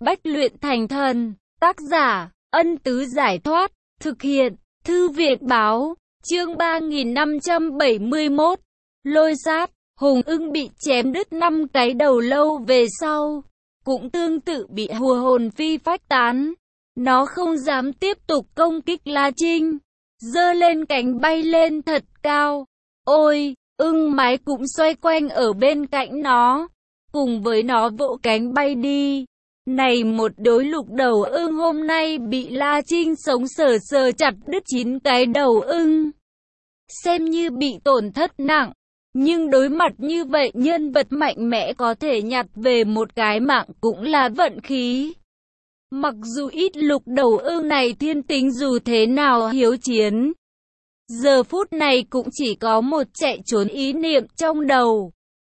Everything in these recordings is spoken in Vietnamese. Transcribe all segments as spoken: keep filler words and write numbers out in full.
bách luyện thành thần. Tác giả, Ân Tứ Giải Thoát. Thực hiện, Thư viện Báo. Chương ba nghìn năm trăm bảy mươi mốt. Lôi sát. Hùng ưng bị chém đứt năm cái đầu lâu về sau, cũng tương tự bị hùa hồn phi phách tán. Nó không dám tiếp tục công kích La Trinh, giơ lên cánh bay lên thật cao. Ôi, ưng mái cũng xoay quanh ở bên cạnh nó, cùng với nó vỗ cánh bay đi. Này một đối lục đầu ưng hôm nay bị La Trinh sống sờ sờ chặt đứt chín cái đầu ưng, xem như bị tổn thất nặng. Nhưng đối mặt như vậy, nhân vật mạnh mẽ có thể nhặt về một cái mạng cũng là vận khí. Mặc dù ít lục đầu ưng này thiên tính dù thế nào hiếu chiến, giờ phút này cũng chỉ có một chạy trốn ý niệm trong đầu.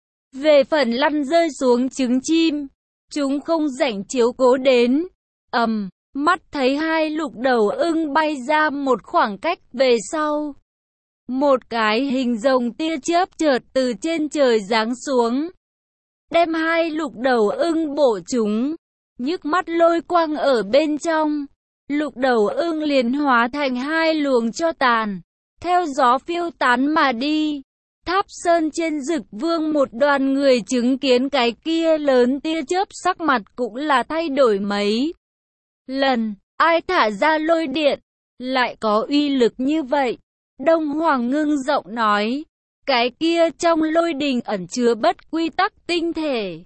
Về phần lăn rơi xuống trứng chim, chúng không rảnh chiếu cố đến. Ầm, mắt thấy hai lục đầu ưng bay ra một khoảng cách về sau, một cái hình rồng tia chớp chợt từ trên trời giáng xuống, đem hai lục đầu ưng bổ chúng. Nhức mắt lôi quang ở bên trong, lục đầu ưng liền hóa thành hai luồng tro tàn, theo gió phiêu tán mà đi. Tháp Sơn trên Dực Vương một đoàn người chứng kiến cái kia lớn tia chớp, sắc mặt cũng là thay đổi mấy lần. Ai thả ra lôi điện, lại có uy lực như vậy? Đông Hoàng ngưng giọng nói, cái kia trong lôi đình ẩn chứa bất quy tắc tinh thể,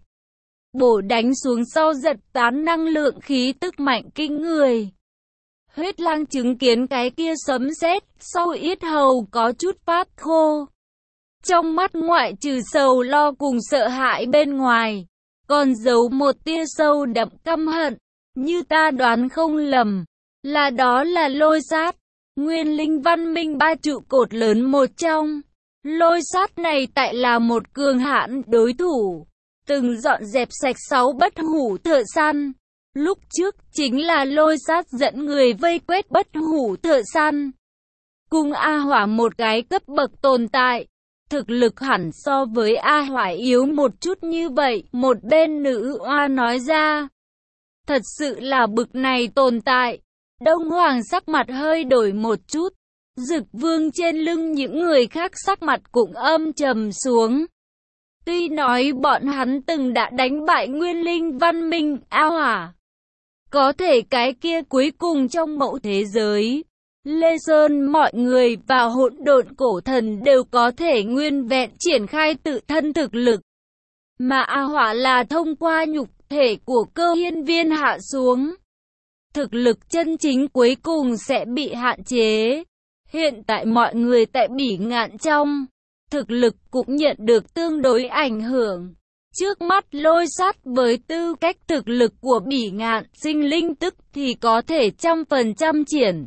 bổ đánh xuống sau giật tán năng lượng khí tức mạnh kinh người. Huyết Lang chứng kiến cái kia sấm sét, sau yết hầu có chút phát khô. Trong mắt ngoại trừ sầu lo cùng sợ hãi bên ngoài, còn giấu một tia sâu đậm căm hận. Như ta đoán không lầm, là đó là lôi sát, Nguyên Linh văn minh ba trụ cột lớn một trong. Lôi sát này tại là một cường hãn đối thủ, từng dọn dẹp sạch sáu bất hủ thợ săn. Lúc trước chính là lôi sát dẫn người vây quét bất hủ thợ săn, cùng A Hỏa một cái cấp bậc tồn tại. Thực lực hẳn so với A Hỏa yếu một chút như vậy, một bên nữ oa nói ra. Thật sự là bực này tồn tại. Đông Hoàng sắc mặt hơi đổi một chút. Dực Vương trên lưng những người khác sắc mặt cũng âm trầm xuống. Tuy nói bọn hắn từng đã đánh bại Nguyên Linh văn minh A Hỏa, có thể cái kia cuối cùng trong mẫu thế giới, Lê Sơn mọi người và hỗn độn cổ thần đều có thể nguyên vẹn triển khai tự thân thực lực. Mà A Hỏa là thông qua nhục thể của Cơ Hiên Viên hạ xuống, thực lực chân chính cuối cùng sẽ bị hạn chế. Hiện tại mọi người tại Bỉ Ngạn trong, thực lực cũng nhận được tương đối ảnh hưởng. Trước mắt lôi sát với tư cách thực lực của Bỉ Ngạn sinh linh tức thì có thể trăm phần trăm triển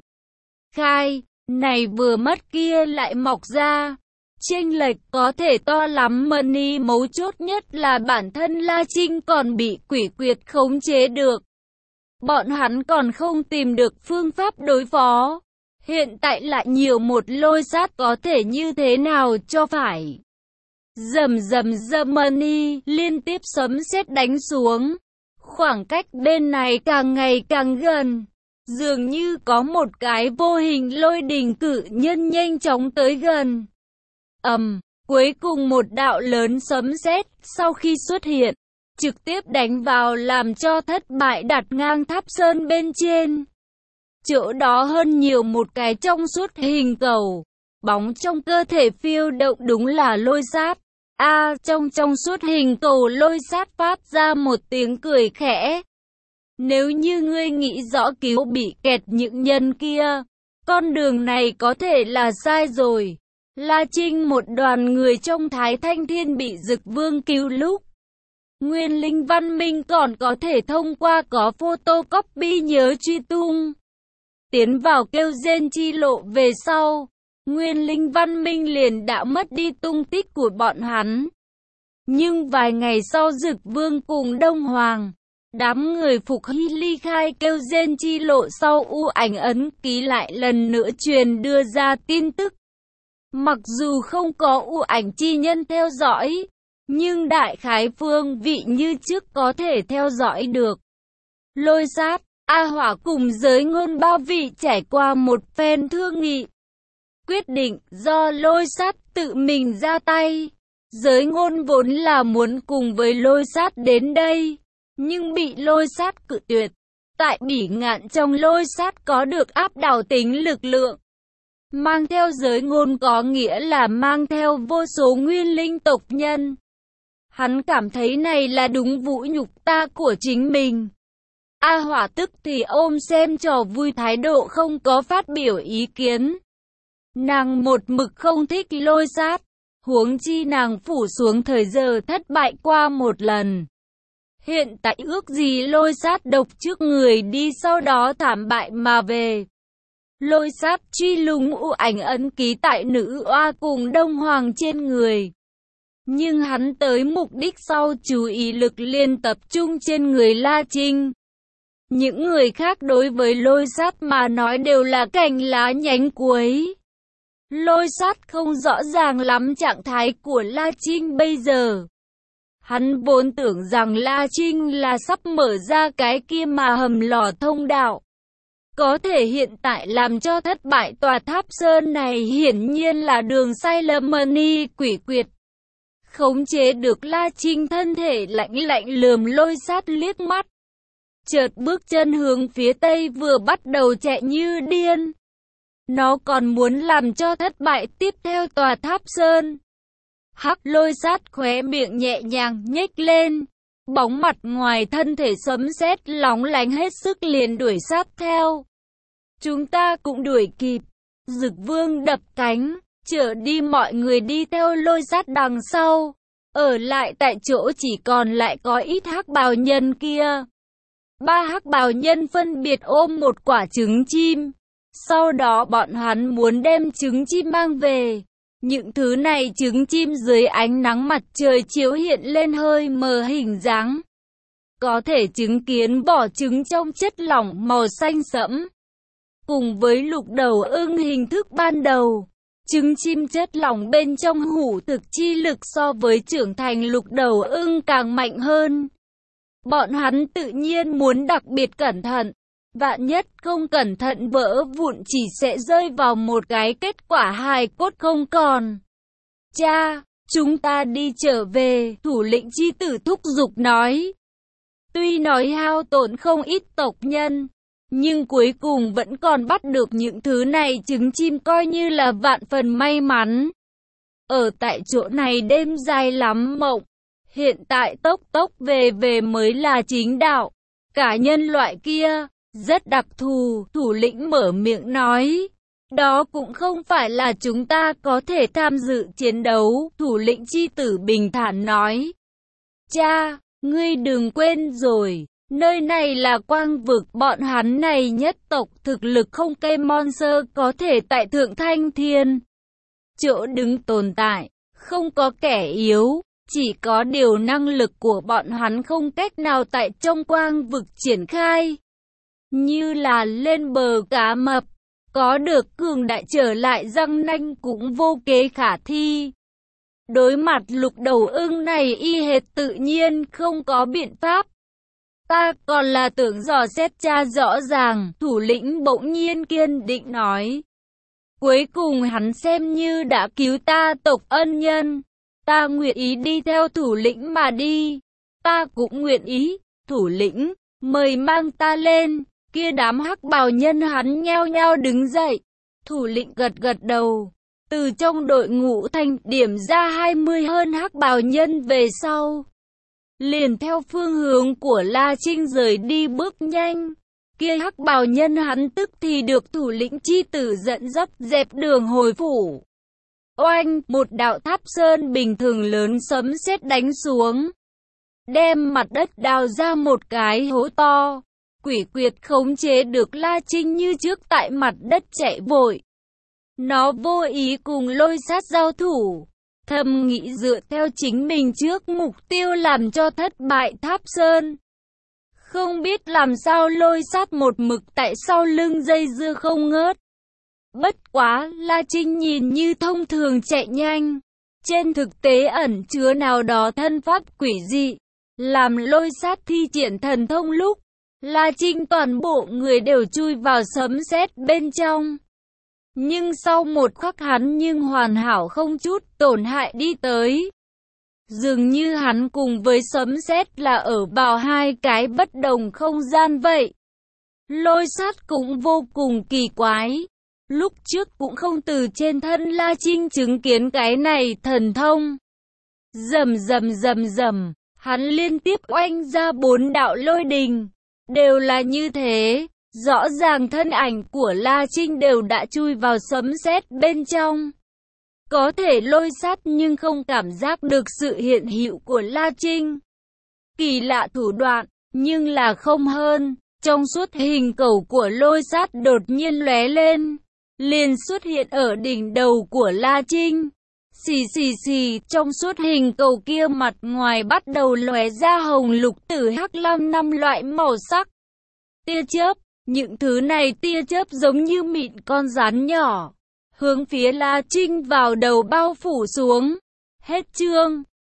khai, này vừa mất kia lại mọc ra. Chênh lệch có thể to lắm, mani mấu chốt nhất là bản thân La Trinh còn bị quỷ quyệt khống chế được. Bọn hắn còn không tìm được phương pháp đối phó. Hiện tại lại nhiều một lôi sát, có thể như thế nào cho phải. Rầm rầm rầm, mani liên tiếp sấm sét đánh xuống. Khoảng cách bên này càng ngày càng gần, dường như có một cái vô hình lôi đình cự nhân nhanh chóng tới gần. Ầm, um, cuối cùng một đạo lớn sấm sét sau khi xuất hiện, trực tiếp đánh vào làm cho thất bại đặt ngang Tháp Sơn bên trên. Chỗ đó hơn nhiều một cái trong suốt hình cầu, bóng trong cơ thể phiêu động, đúng là lôi sát. A, à, trong trong suốt hình cầu lôi sát phát ra một tiếng cười khẽ. Nếu như ngươi nghĩ rõ cứu bị kẹt những nhân kia, con đường này có thể là sai rồi. La Trinh một đoàn người trong Thái Thanh Thiên bị Dực Vương cứu lúc, Nguyên Linh văn minh còn có thể thông qua có photocopy nhớ truy tung, tiến vào kêu gen chi lộ về sau, Nguyên Linh văn minh liền đã mất đi tung tích của bọn hắn. Nhưng vài ngày sau Dực Vương cùng Đông Hoàng, đám người phục hy ly khai kêu gen chi lộ sau, u ảnh ấn ký lại lần nữa truyền đưa ra tin tức. Mặc dù không có u ảnh chi nhân theo dõi, nhưng đại khái phương vị như trước có thể theo dõi được. Lôi Sát, A Hỏa cùng Giới Ngôn ba vị trải qua một phen thương nghị. Quyết định do Lôi Sát tự mình ra tay. Giới Ngôn vốn là muốn cùng với Lôi Sát đến đây, nhưng bị Lôi Sát cự tuyệt. Tại Bỉ Ngạn trong Lôi Sát có được áp đảo tính lực lượng. Mang theo Giới Ngôn có nghĩa là mang theo vô số nguyên linh tộc nhân. Hắn cảm thấy này là đúng vũ nhục ta của chính mình. A Hỏa tức thì ôm xem trò vui thái độ không có phát biểu ý kiến. Nàng một mực không thích Lôi Sát, huống chi nàng phủ xuống thời giờ thất bại qua một lần. Hiện tại ước gì Lôi Sát độc trước người đi sau đó thảm bại mà về. Lôi Sát truy lùng u ảnh ấn ký tại nữ oa cùng Đông Hoàng trên người. Nhưng hắn tới mục đích sau chú ý lực liên tập trung trên người La Trinh. Những người khác đối với Lôi Sát mà nói đều là cành lá nhánh cuối. Lôi Sát không rõ ràng lắm trạng thái của La Trinh bây giờ. Hắn vốn tưởng rằng La Trinh là sắp mở ra cái kia mà hầm lò thông đạo. Có thể hiện tại làm cho thất bại tòa tháp sơn này hiển nhiên là đường sai lầm mani quỷ quyệt. Khống chế được La Trinh thân thể lạnh lạnh lườm Lôi Sát liếc mắt. Chợt bước chân hướng phía tây vừa bắt đầu chạy như điên. Nó còn muốn làm cho thất bại tiếp theo tòa tháp sơn. Hắc Lôi Sát khóe miệng nhẹ nhàng nhếch lên. Bóng mặt ngoài thân thể sấm sét lóng lánh hết sức liền đuổi sát theo. Chúng ta cũng đuổi kịp. Dực Vương đập cánh, chở đi mọi người đi theo Lôi Sát đằng sau. Ở lại tại chỗ chỉ còn lại có ít hắc bào nhân kia. Ba hắc bào nhân phân biệt ôm một quả trứng chim. Sau đó bọn hắn muốn đem trứng chim mang về. Những thứ này trứng chim dưới ánh nắng mặt trời chiếu hiện lên hơi mờ hình dáng. Có thể chứng kiến vỏ trứng trong chất lỏng màu xanh sẫm. Cùng với lục đầu ưng hình thức ban đầu. Trứng chim chất lỏng bên trong hủ thực chi lực so với trưởng thành lục đầu ưng càng mạnh hơn. Bọn hắn tự nhiên muốn đặc biệt cẩn thận. Vạn nhất không cẩn thận vỡ vụn chỉ sẽ rơi vào một cái kết quả hài cốt không còn. Cha, chúng ta đi trở về, thủ lĩnh chi tử thúc giục nói. Tuy nói hao tổn không ít tộc nhân, nhưng cuối cùng vẫn còn bắt được những thứ này trứng chim coi như là vạn phần may mắn. Ở tại chỗ này đêm dài lắm mộng, hiện tại tốc tốc về về mới là chính đạo. Cả nhân loại kia rất đặc thù, thủ lĩnh mở miệng nói. Đó cũng không phải là chúng ta có thể tham dự chiến đấu, thủ lĩnh chi tử bình thản nói. Cha, ngươi đừng quên rồi, nơi này là quang vực, bọn hắn này nhất tộc thực lực không cây monster có thể tại Thượng Thanh Thiên. Chỗ đứng tồn tại, không có kẻ yếu, chỉ có điều năng lực của bọn hắn không cách nào tại trong quang vực triển khai. Như là lên bờ cá mập, có được cường đại trở lại răng nanh cũng vô kế khả thi. Đối mặt lục đầu ưng này y hệt tự nhiên không có biện pháp. Ta còn là tưởng dò xét cha rõ ràng, thủ lĩnh bỗng nhiên kiên định nói. Cuối cùng hắn xem như đã cứu ta tộc ân nhân. Ta nguyện ý đi theo thủ lĩnh mà đi. Ta cũng nguyện ý, thủ lĩnh, mời mang ta lên. Kia đám hắc bào nhân hắn nhao nhao đứng dậy. Thủ lĩnh gật gật đầu. Từ trong đội ngũ thành điểm ra hai mươi hơn hắc bào nhân về sau. Liền theo phương hướng của La Trinh rời đi bước nhanh. Kia hắc bào nhân hắn tức thì được thủ lĩnh chi tử dẫn dắt dẹp đường hồi phủ. Oanh, một đạo tháp sơn bình thường lớn sấm sét đánh xuống. Đem mặt đất đào ra một cái hố to. Quỷ quyệt khống chế được La Trinh như trước tại mặt đất chạy vội. Nó vô ý cùng Lôi Sát giao thủ. Thầm nghĩ dựa theo chính mình trước mục tiêu làm cho thất bại tháp sơn. Không biết làm sao Lôi Sát một mực tại sau lưng dây dưa không ngớt. Bất quá, La Trinh nhìn như thông thường chạy nhanh. Trên thực tế ẩn chứa nào đó thân pháp quỷ dị. Làm Lôi Sát thi triển thần thông lúc. La Trinh toàn bộ người đều chui vào sấm sét bên trong. Nhưng sau một khắc hắn nhưng hoàn hảo không chút tổn hại đi tới. Dường như hắn cùng với sấm sét là ở vào hai cái bất đồng không gian vậy. Lôi sát cũng vô cùng kỳ quái. Lúc trước cũng không từ trên thân La Trinh chứng kiến cái này thần thông. Rầm rầm rầm rầm, hắn liên tiếp oanh ra bốn đạo lôi đình. Đều là như thế, rõ ràng thân ảnh của La Trinh đều đã chui vào sấm sét bên trong. Có thể lôi sát nhưng không cảm giác được sự hiện hữu của La Trinh. Kỳ lạ thủ đoạn, nhưng là không hơn. Trong suốt hình cầu của lôi sát đột nhiên lóe lên, liền xuất hiện ở đỉnh đầu của La Trinh. Xì xì xì, trong suốt hình cầu kia mặt ngoài bắt đầu lóe ra hồng lục tử hắc lam năm loại màu sắc. Tia chớp, những thứ này tia chớp giống như mịn con rắn nhỏ, hướng phía La Trinh vào đầu bao phủ xuống. Hết chương.